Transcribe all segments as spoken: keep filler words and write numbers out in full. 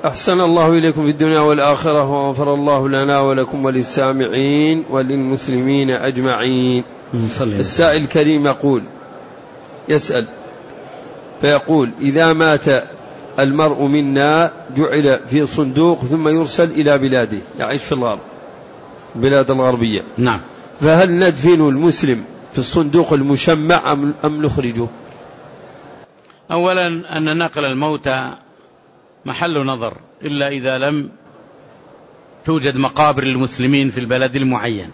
أحسن الله إليكم في الدنيا والآخرة، وغفر الله لنا ولكم وللسامعين وللمسلمين أجمعين. السائل الكريم يقول يسأل فيقول: إذا مات المرء منا جعل في صندوق ثم يرسل إلى بلاده، يعيش في الغرب، البلاد الغربية. نعم. فهل ندفن المسلم في الصندوق المشمع أم نخرجه؟ أولا أن نقل الموتى محل نظر إلا إذا لم توجد مقابر المسلمين في البلد المعين.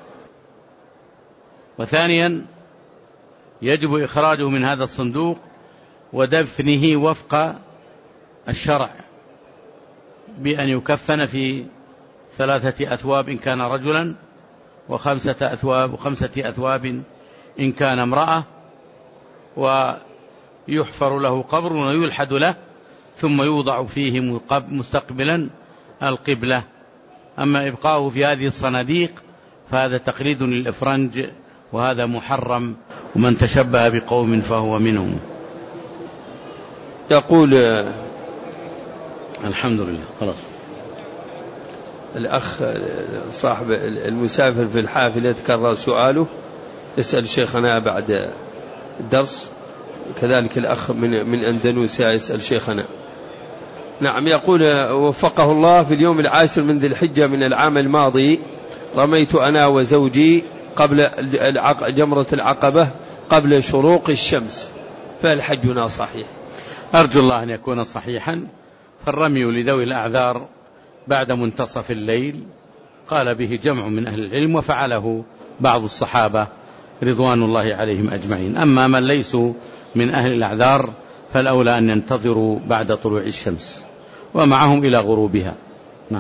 وثانيا يجب إخراجه من هذا الصندوق ودفنه وفق الشرع بأن يكفن في ثلاثة أثواب إن كان رجلا، وخمسة أثواب وخمسة أثواب إن كان امرأة، ويحفر له قبر ويلحد له ثم يوضع فيه مستقبلا القبلة. أما إبقاؤه في هذه الصناديق فهذا تقليد للإفرنج، وهذا محرم، ومن تشبه بقوم فهو منهم. يقول الحمد لله خلاص. الأخ صاحب المسافر في الحافلة تكرر سؤاله، يسأل شيخنا بعد الدرس. كذلك الأخ من من أندونيسيا يسأل شيخنا. نعم. يقول: وفقه الله، في اليوم العاشر من ذي الحجة من العام الماضي رميت أنا وزوجي قبل جمرة العقبة قبل شروق الشمس، فهل حجنا صحيح؟ أرجو الله أن يكون صحيحا. فالرمي لذوي الأعذار بعد منتصف الليل قال به جمع من أهل العلم، وفعله بعض الصحابة رضوان الله عليهم أجمعين. أما من ليسوا من أهل الأعذار فالأولى أن ينتظروا بعد طلوع الشمس ومعهم إلى غروبها. نعم.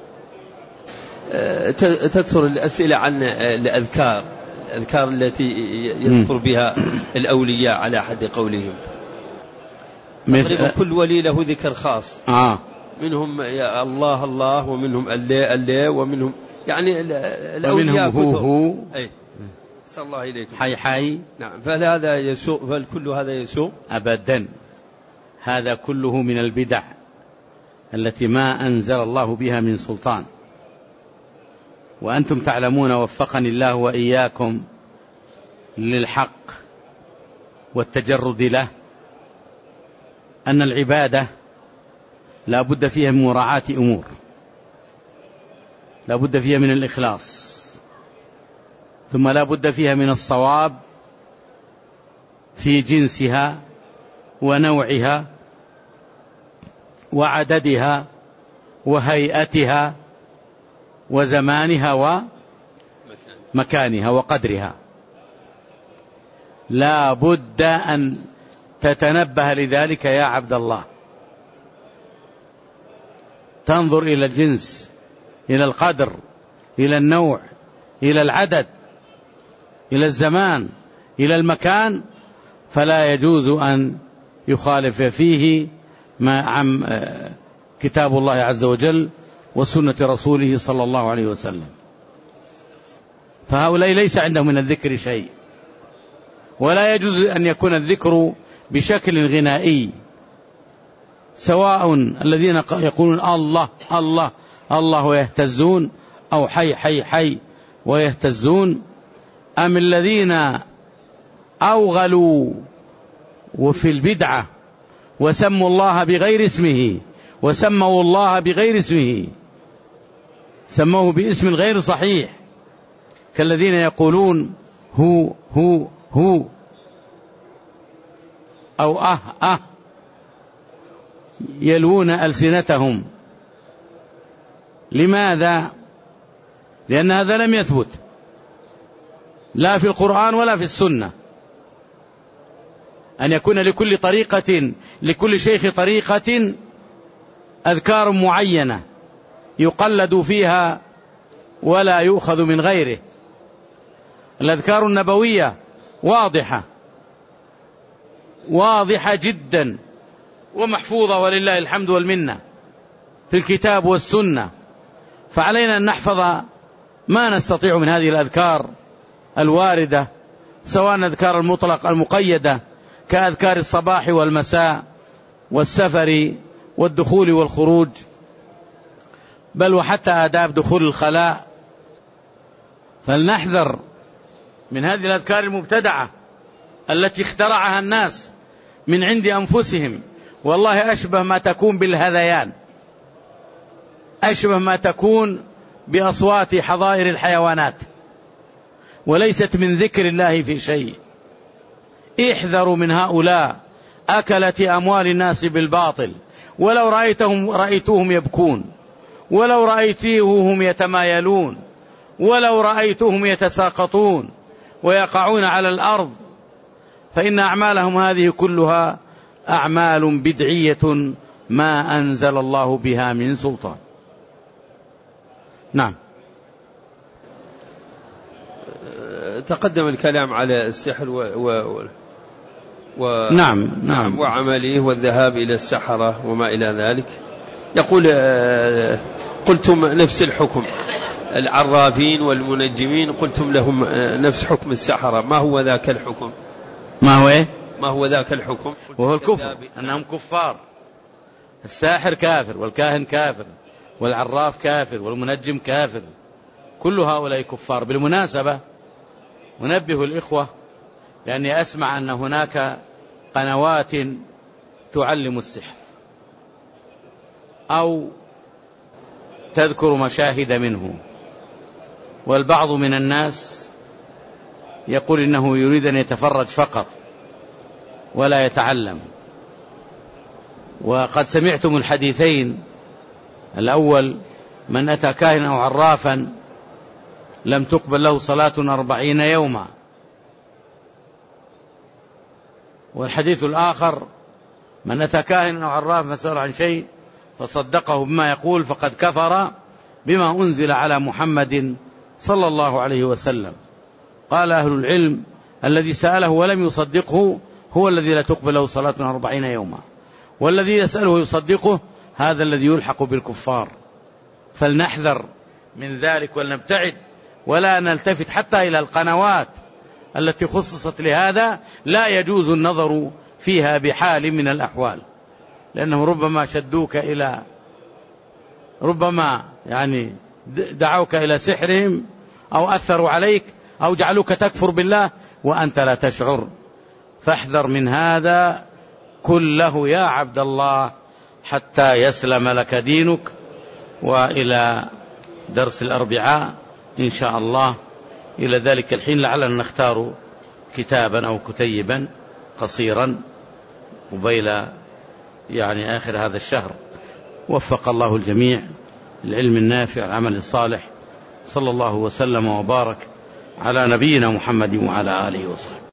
تكثر الأسئلة عن الأذكار الأذكار التي يذكر بها الأولياء على حد قولهم. مثل كل ولي له ذكر خاص. آه. منهم يا الله الله، ومنهم اللي اللي، ومنهم يعني الأولياء ومنهم هو هو. أي. صلى الله إليكم. حي حي. نعم. فهل هذا يسوء؟ فهل كل هذا يسوء؟ أبدا، هذا كله من البدع التي ما أنزل الله بها من سلطان. وأنتم تعلمون وفقني الله وإياكم للحق والتجرد له أن العبادة لا بد فيها من مراعاة أمور، لا بد فيها من الإخلاص، ثم لا بد فيها من الصواب في جنسها ونوعها وعددها وهيئتها وزمانها ومكانها وقدرها. لا بد أن تتنبه لذلك يا عبد الله. تنظر إلى الجنس، إلى القدر، إلى النوع، إلى العدد، إلى الزمان، إلى المكان، فلا يجوز أن يخالف فيه ما عن كتاب الله عز وجل وسنة رسوله صلى الله عليه وسلم. فهؤلاء ليس عندهم من الذكر شيء، ولا يجوز أن يكون الذكر بشكل غنائي، سواء الذين يقولون الله الله الله ويهتزون، أو حي حي حي ويهتزون، أم الذين أوغلوا وفي البدعة وسموا الله بغير اسمه، وسموا الله بغير اسمه، سموه باسم غير صحيح، كالذين يقولون هو هو هو أو أه أه، يلوون ألسنتهم. لماذا؟ لأن هذا لم يثبت لا في القرآن ولا في السنة، أن يكون لكل طريقة لكل شيخ طريقة أذكار معينة يقلد فيها ولا يؤخذ من غيره. الأذكار النبوية واضحة واضحة جدا ومحفوظة ولله الحمد والمنة في الكتاب والسنة، فعلينا أن نحفظ ما نستطيع من هذه الأذكار الواردة، سواء الأذكار المطلق المقيدة كأذكار الصباح والمساء والسفر والدخول والخروج، بل وحتى آداب دخول الخلاء. فلنحذر من هذه الأذكار المبتدعة التي اخترعها الناس من عند أنفسهم، والله أشبه ما تكون بالهذيان، أشبه ما تكون بأصوات حظائر الحيوانات، وليست من ذكر الله في شيء. احذروا من هؤلاء أكلة أموال الناس بالباطل، ولو رأيتهم رأيتوهم يبكون، ولو رأيتوهم يتمايلون، ولو رأيتوهم يتساقطون ويقعون على الأرض، فإن أعمالهم هذه كلها أعمال بدعية ما أنزل الله بها من سلطان. نعم. تقدم الكلام على السحر و... و... و... نعم نعم وعمله والذهاب إلى السحرة وما إلى ذلك. يقول قلتم نفس الحكم، العرافين والمنجمين قلتم لهم نفس حكم السحرة، ما هو ذاك الحكم؟ ما هو إيه؟ ما هو ذاك الحكم؟ وهو الكفر، أنهم كفار. الساحر كافر، والكاهن كافر، والعراف كافر، والمنجم كافر، كل هؤلاء كفار. بالمناسبة أنبه الإخوة، لأني أسمع أن هناك قنوات تعلم السحر أو تذكر مشاهد منه، والبعض من الناس يقول إنه يريد أن يتفرج فقط ولا يتعلم. وقد سمعتم الحديثين، الأول من أتى كاهنا أو عرافا لم تقبل له صلاة أربعين يوما، والحديث الآخر من أتى كاهنا أو عرافا فسأل عن شيء فصدقه بما يقول فقد كفر بما أنزل على محمد صلى الله عليه وسلم. قال أهل العلم الذي سأله ولم يصدقه هو الذي لا تقبل له صلاة أربعين يوما، والذي يسأله ويصدقه هذا الذي يلحق بالكفار. فلنحذر من ذلك ولنبتعد، ولا نلتفت حتى إلى القنوات التي خصصت لهذا، لا يجوز النظر فيها بحال من الأحوال، لأنهم ربما شدوك إلى ربما يعني دعوك إلى سحرهم أو أثروا عليك أو جعلوك تكفر بالله وأنت لا تشعر. فاحذر من هذا كله يا عبد الله حتى يسلم لك دينك. وإلى درس الأربعاء إن شاء الله، إلى ذلك الحين لعلنا نختار كتابا أو كتيبا قصيرا قبيل يعني آخر هذا الشهر. وفق الله الجميع العلم النافع العمل الصالح. صلى الله وسلم وبارك على نبينا محمد وعلى آله وصحبه.